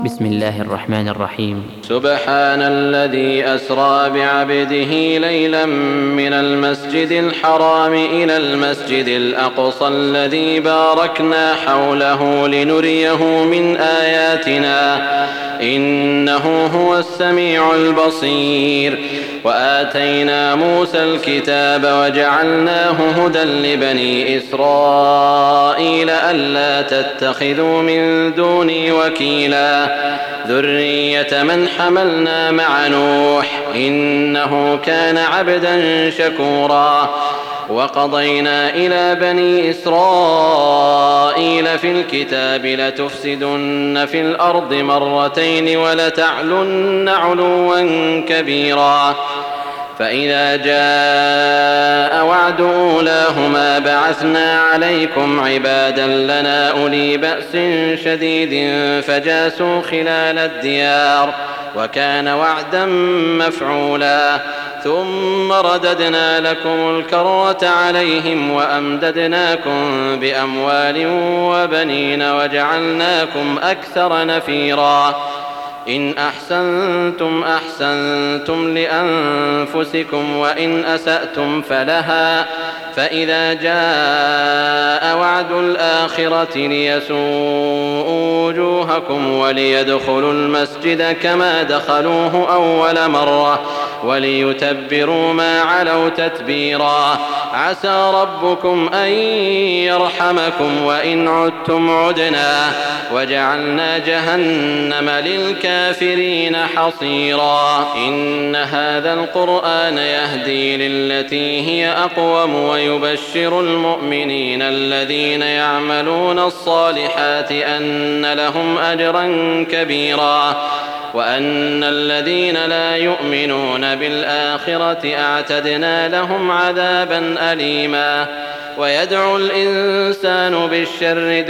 بسم الله الرحمن الرحيم. سبحان الذي أسرى بعبده ليلا من المسجد الحرام إلى المسجد الأقصى الذي باركنا حوله لنريه من آياتنا إنه هو السميع البصير. وآتينا موسى الكتاب وجعلناه هدى لبني إسرائيل ألا تتخذوا من دوني وكيلا ذرية من حملنا مع نوح إنه كان عبدا شكورا. وقضينا إلى بني إسرائيل في الكتاب لتفسدن في الأرض مرتين ولتعلن علوا كبيرا. فإذا جاء وعد أولاهما بعثنا عليكم عبادا لنا أولي بأس شديد فجاسوا خلال الديار وكان وعدا مفعولا. ثم رددنا لكم الكرة عليهم وأمددناكم بأموال وبنين وجعلناكم أكثر نفيرا. إن أحسنتم أحسنتم لأنفسكم وإن أسأتم فلها. فإذا جاء وعد الآخرة ليسوءوا وجوهكم وليدخلوا المسجد كما دخلوه أول مرة وليتبروا ما علوا تتبيرا. عسى ربكم أن يرحمكم وإن عدتم عدنا وجعلنا جهنم للكافرين حصيرا. إن هذا القرآن يهدي للتي هي أقوم ويبشر المؤمنين الذين يعملون الصالحات أن لهم أجرا كبيرا وأن الذين لا يؤمنون بالآخرة أعتدنا لهم عذابا أليما. ويدعو الإنسان بالشر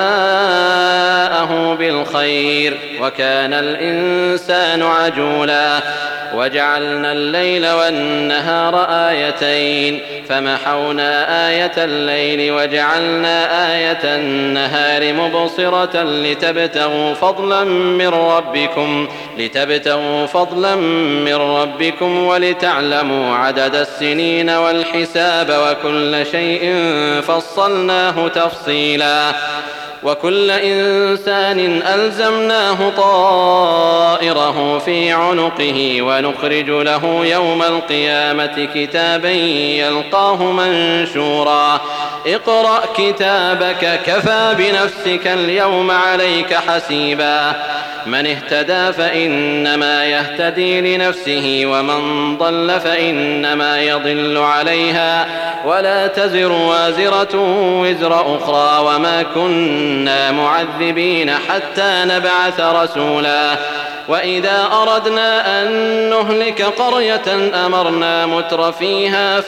دعاءه بالخير وكان الإنسان عجولا. وجعلنا الليل والنهار آيتين فمحونا آية الليل وجعلنا آية النهار مبصرة لتبتغوا فضلا من ربكم ولتعلموا عدد السنين والحساب وكل شيء فصلناه تفصيلا. وكل إنسان ألزمناه طائره في عنقه ونخرج له يوم القيامة كتابا يلقاه منشورا. اقرأ كتابك كفى بنفسك اليوم عليك حسيبا. من اهتدى فإنما يهتدي لنفسه ومن ضل فإنما يضل عليها ولا تزر وازرة وزر أخرى وما كنا معذبين حتى نبعث رسولا. وإذا أردنا أن نهلك قرية أمرنا متر فيها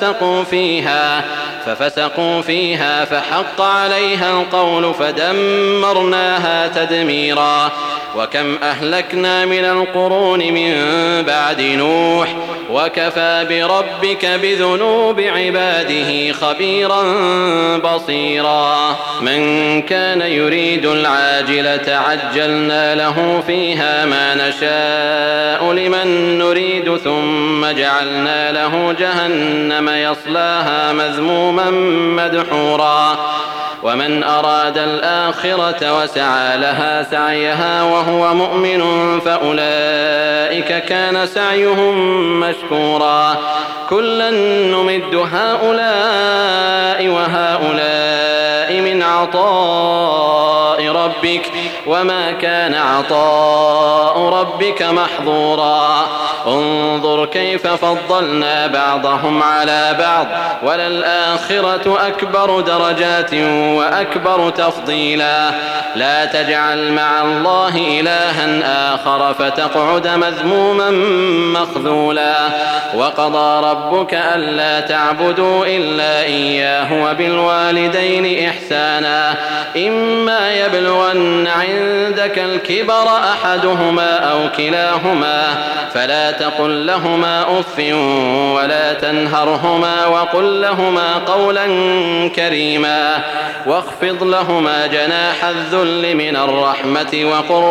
ففسقوا فيها فحق عليها القول فدمرناها تدميرا. وكم أهلكنا من القرون من بعد نوح وكفى بربك بذنوب عباده خبيرا بصيرا. من كان يريد العاجلة عجلنا له فيها ما نشاء لمن نريد ثم جعلنا له جهنم يصلاها مذموما مدحورا. ومن أراد الآخرة وسعى لها سعيها وهو مؤمن فأولئك كان سعيهم مشكورا. كلا نمد هؤلاء وهؤلاء من عطاء ربك وما كان عطاء ربك محظورا. انظر كيف فضلنا بعضهم على بعض وللآخرة أكبر درجات وأكبر تفضيلا. لا تجعل مع الله إلها آخر فتقعد مذموما مخذولا. وقضى ربك ألا تعبدوا إلا إياه وبالوالدين إحسانا إما يبلغن عندك الكبر أحدهما أو كلاهما فلا تقل لهما أف ولا تنهرهما وقل لهما قولا كريما واخفض لهما جناح الذل من الرحمة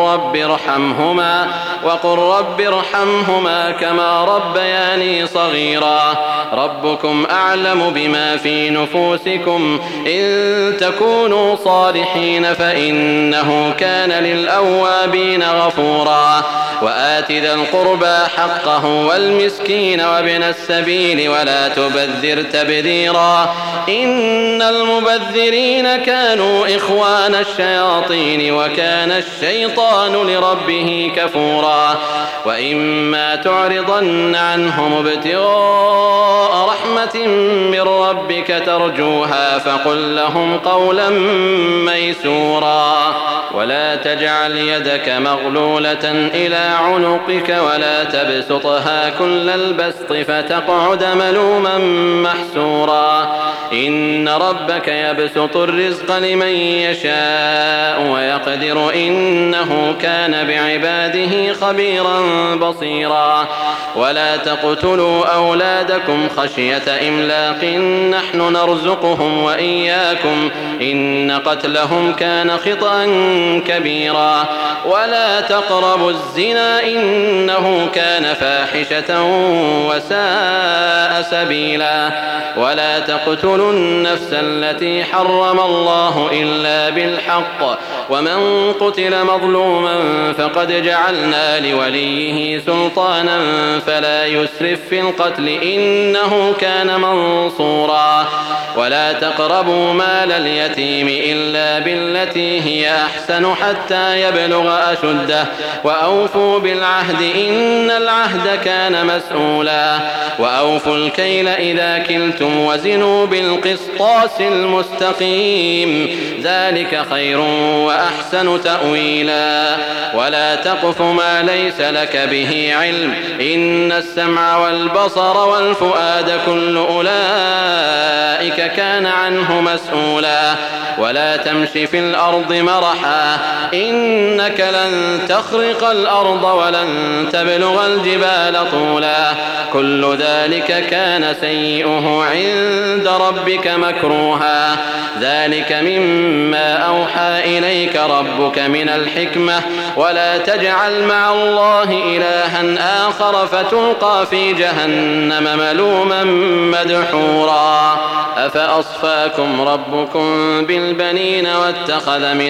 وقل رب ارحمهما كما ربياني صغيرا ربكم أعلم بما في نفوسكم إن تكونوا صالحين فإنه كان للأوابين غفورا وآت ذا القربى حقه والمسكين وابن السبيل ولا تبذر تبذيرا إن المبذرين كانوا إخوان الشياطين وكان الشيطان لربه كفورا وإما تعرضن عنهم ابتغاء رحمة من ربك ترجوها فقل لهم قولا ميسورا ولا تجعل يدك مغلولة إلى عنقك ولا تبسطها كل البسط فتقعد ملوما محسورا إن ربك يبسط الرزق لمن يشاء ويقدر إنه كان بعباده خبيرا بصيرا ولا تقتلوا أولادكم خشية إملاق نحن نرزقهم وإياكم إن قتلهم كان خطأ كبيرا ولا تقربوا الزنا إنه كان فاحشة وساء سبيلا ولا تقتلوا النفس التي حرم الله إلا بالحق ومن قتل مظلوما فقد جعلنا لوليه سلطانا فلا يسرف في القتل إنه كان منصورا ولا تقربوا مال اليتيم إلا بالتي هي أحسن حتى يبلغ أشده وأوفوا بالعهد إن العهد كان مسؤولا وأوفوا الكيل إذا كلتم وزنوا بالقسطاس المستقيم ذلك خير وأحسن تأويلا ولا تقف ما ليس لك به علم إن السمع والبصر والفؤاد كل أولئك كان عنه مسؤولا ولا تمش في الأرض مرحا إنك لن تخرق الأرض ولن تبلغ الجبال طولا كل ذلك كان سيئه عند ربك مكروها ذلك مما أوحى إليك ربك من الحكمة ولا تجعل مع الله إلها آخر فتلقى في جهنم ملوما مدحورا أفأصفاكم ربكم بالبنين واتخذ من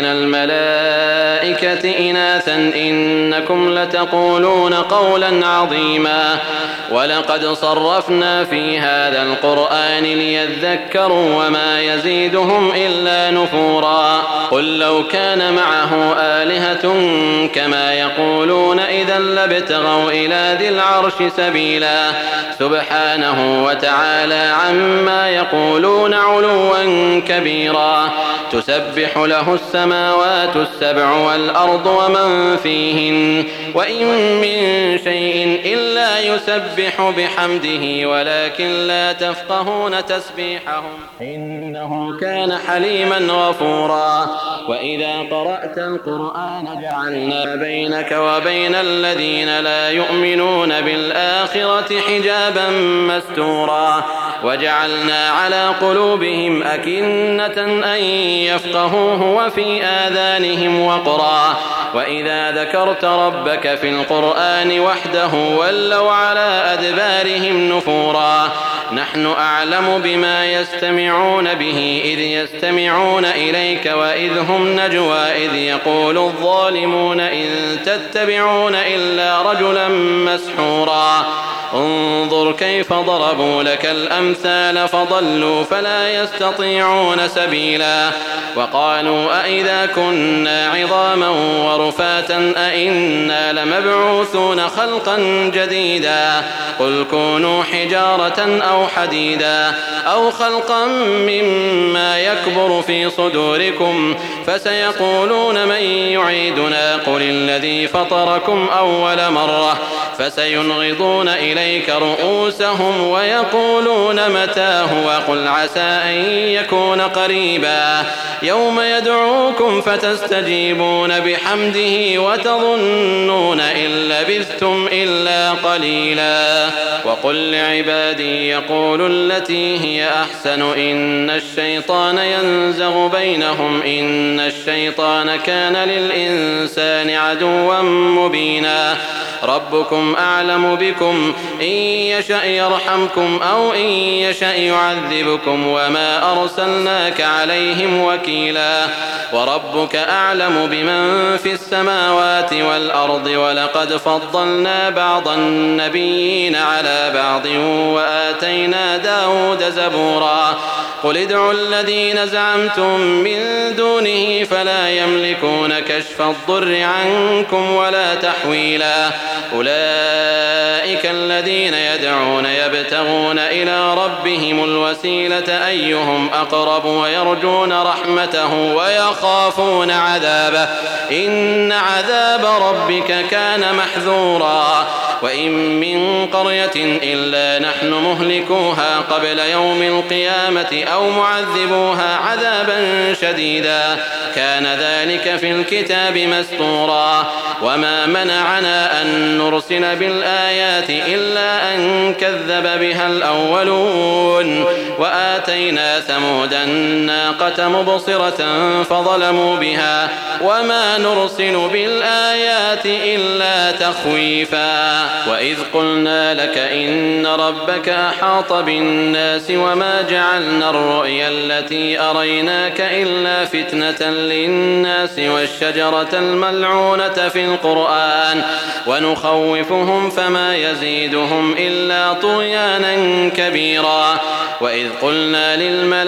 الملائكة إناثا إنكم لتقولون قولا عظيما ولقد صرفنا في هذا القرآن ليذكروا وما يزيدهم إلا نفورا قل لو كان معه آلهة كما يقولون إذا لابتغوا إلى ذي العرش سبيلا سبحانه وتعالى عما يقولون علوا كبيرا تسبح له السماوات السبع والأرض ومن فيهن وإن من شيء إلا يسبح بحمده ولكن لا تفقهون تسبيحهم إنه كان حليما غفورا وإذا قرأت القرآن جعلنا بينك وبين الذين لا يؤمنون بالآخرة حجابا مستورا وجعلنا على قلوبهم أكنة أن يفقهوه وفي آذانهم وقرا وإذا ذكرت ربك في القرآن وحده ولوا على أدبارهم نفورا نحن أعلم بما يستمعون به إذ يستمعون إليك وإذ هم نجوى إذ يقول الظالمون إن تتبعون إلا رجلا مسحورا انظر كيف ضربوا لك الأمثال فضلوا فلا يستطيعون سبيلا وقالوا أئذا كنا عظاما ورفاتا أئنا لمبعوثون خلقا جديدا قل كونوا حجارة أو حديدا أو خلقا مما يكبر في صدوركم فسيقولون من يعيدنا قل الذي فطركم أول مرة فسينغضون إليك رؤوسهم ويقولون متاه وقل عسى أن يكون قريبا يوم يدعوكم فتستجيبون بحمده وتظنون إن لبثتم إلا قليلا وقل لعبادي يقولوا التي هي أحسن إن الشيطان ينزغ بينهم إن الشيطان كان للإنسان عدوا مبينا ربكم أعلم بكم إن يشأ يرحمكم أو إن يشأ يعذبكم وما أرسلناك عليهم وكيلا وربك أعلم بمن في السماوات والأرض ولقد فضلنا بعض النبيين على بعض وآتينا داود زبورا قل ادعوا الذين زعمتم من دونه فلا يملكون كشف الضر عنكم ولا تحويلا أولئك الذين يدعون يبتغون إلى ربهم الوسيلة أيهم أقرب ويرجون رحمته ويخافون عذابه إن عذاب ربك كان محذورا وإن من قرية إلا نحن مهلكوها قبل يوم القيامة أو معذبوها عذابا شديدا كان ذلك في الكتاب مسطورا وما منعنا أن نرسل بالآيات إلا أن كذب بها الأولون وآتينا ثمود الناقة مبصرة فظلموا بها وما نرسل بالآيات إلا تخويفا وإذ قلنا لك إن ربك أحاط بالناس وما جعلنا الرؤيا التي أريناك إلا فتنة للناس والشجرة الملعونة في القرآن ونخوفهم فما يزيدهم إلا طغيانا كبيرا وإذ قلنا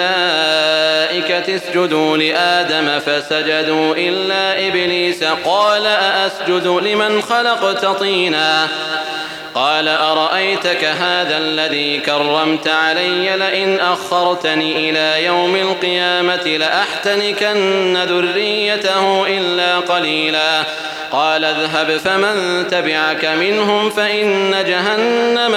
للملائكة اسجدوا لآدم فسجدوا إلا إبليس قال أأسجد لمن خلقت طينا قال أرأيتك هذا الذي كرمت علي لئن أخرتني إلى يوم القيامة لأحتنكن ذريته إلا قليلا قال اذهب فمن تبعك منهم فإن جهنم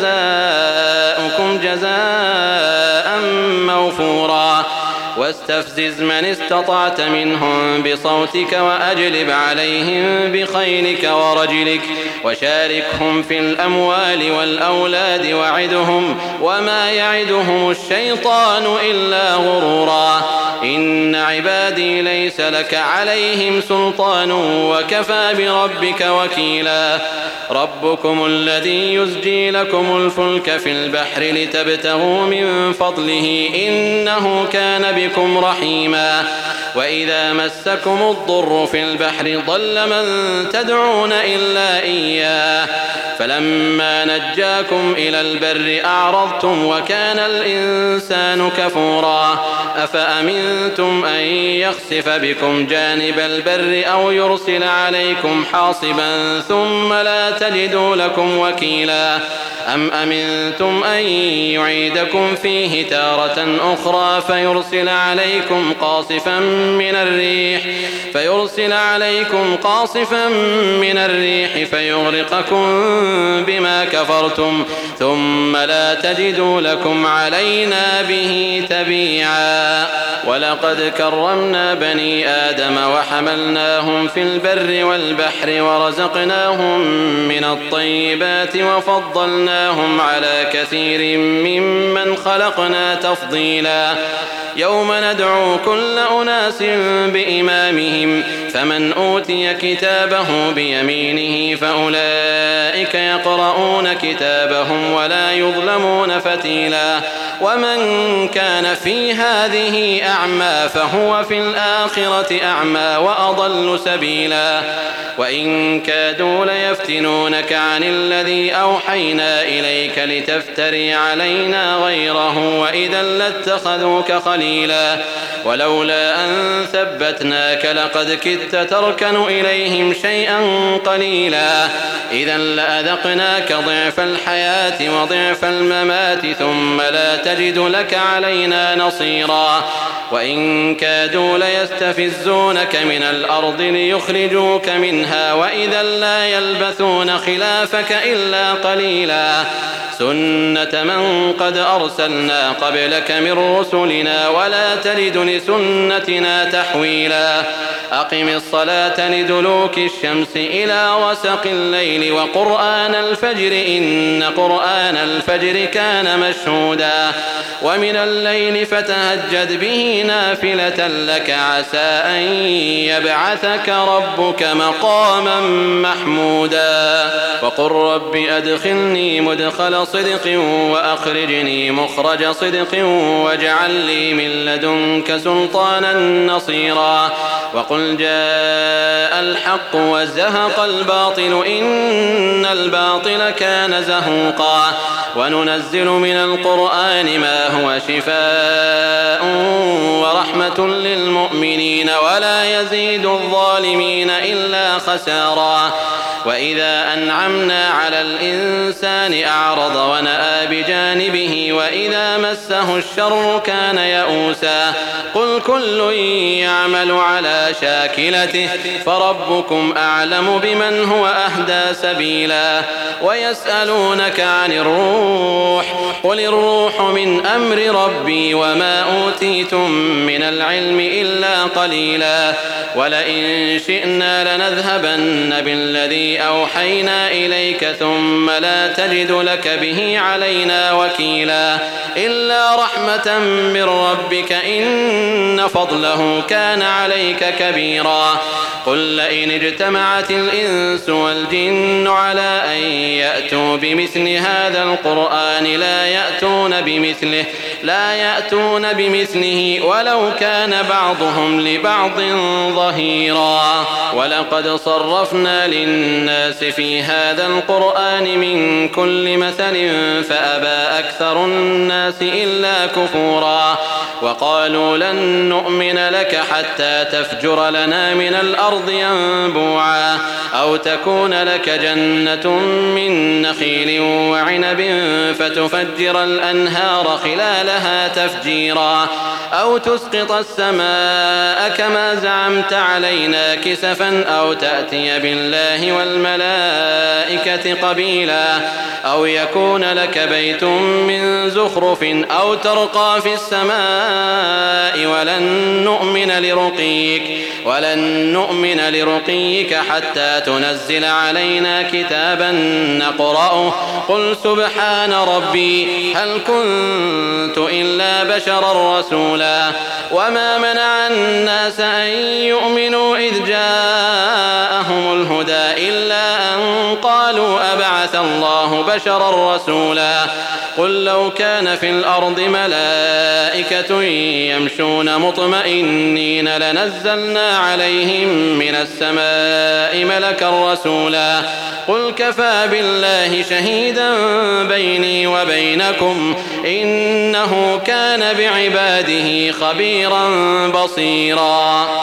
جزاؤكم جزاء موفورا واستفزز من استطعت منهم بصوتك وأجلب عليهم بخيلك ورجلك وشاركهم في الأموال والأولاد وعدهم وما يعدهم الشيطان إلا غرورا إن عبادي ليس لك عليهم سلطان وكفى بربك وكيلا ربكم الذي يزجي لكم الفلك في البحر لتبتغوا من فضله إنه كان بكم رحيما وإذا مسكم الضر في البحر ضل من تدعون إلا إياه فلما نجاكم إلى البر أعرضتم وكان الإنسان كفورا أفأمنتم أن يخسف بكم جانب البر أو يرسل عليكم حاصبا ثم لا تجدوا لكم وكيلا أم أمنتم أن يعيدكم فيه تارة أخرى فيرسل عليكم قاصفا من الريح فيغرقكم بما كفرتم ثم لا تجدوا لكم علينا به تبيعا ولقد كرمنا بني آدم وحملناهم في البر والبحر ورزقناهم من الطيبات وفضلناهم على كثير ممن خلقنا تفضيلا يوم ندعو كل أناس بإمامهم فمن أوتي كتابه بيمينه فأولئك يقرؤون كتابهم ولا يظلمون فتيلا ومن كان في هذه أعمى فهو في الآخرة أعمى وأضل سبيلا وإن كادوا ليفتنونك عن الذي أوحينا إليك لتفتري علينا غيره وإذا لاتخذوك خليلا ولولا أن ثبتناك لقد كدت تركن إليهم شيئا قليلا إذا لأذقناك ضعف الحياة وضعف الممات ثم لا تجد لك علينا نصيرا وإن كادوا ليستفزونك من الأرض ليخرجوك منها وإذا لا يلبثون خلافك إلا قليلا سنة من قد أرسلنا قبلك من رسلنا ولا تجد لسنتنا تحويلا أقم الصلاة لدلوك الشمس إلى غسق الليل وقرآن الفجر إن قرآن الفجر كان مشهودا ومن الليل فتهجد به نافلة لك عسى أن يبعثك ربك مقاما محمودا وقل رب أدخلني مدخل صدق وأخرجني مخرج صدق واجعل لي من لدنك سلطانا نصيرا وقل جاء الحق وزهق الباطل إن الباطل كان زهوقا وننزل من القرآن ما هو شفاء ورحمة للمؤمنين ولا يزيد الظالمين إلا خسارا وإذا أنعمنا على الإنسان أعرض ونأى بجانبه وإذا مسه الشر كان يئوسا قل كل يعمل على شاكلته فربكم أعلم بمن هو أهدى سبيلا ويسألونك عن الروح قل الروح من أمر ربي وما أوتيتم من العلم إلا قليلا ولئن شئنا لنذهبن بالذي أوحينا إليك ثم لا تجد لك به علينا وكيلا إلا رحمة من ربك إن فضله كان عليك كبيرا قل لئن اجتمعت الإنس والجن على أن يأتوا بمثل هذا القرآن لا يأتون بمثله ولو كان بعضهم لبعض ظهيرا ولقد صرفنا للناس في هذا القرآن من كل مثل فأبى أكثر الناس إلا كفورا وقالوا لن نؤمن لك حتى تفجر لنا من الأرض ينبوعا أو تكون لك جنة من نخيل وعنب فتفجر الأنهار خلالها تفجيرا أو تسقط السماء كما زعمت علينا كسفا أو تأتي بالله والملائكة قبيلا أو يكون لك بيت من زخرف أو ترقى في السماء ولن نؤمن لرقيك حتى تنزل علينا كتابا نقرأه قل سبحان ربي هل كنت إلا بشرا رسولا وما منع الناس أن يؤمنوا إذ جاءهم الهدى إلا أن قالوا أبعث الله بشرا رسولا قل لو كان في الأرض ملائكة يمشون مطمئنين لنزلنا عليهم من السماء ملكا رسولا قل كفى بالله شهيدا بيني وبينكم إنه كان بعباده خبيرا بصيرا.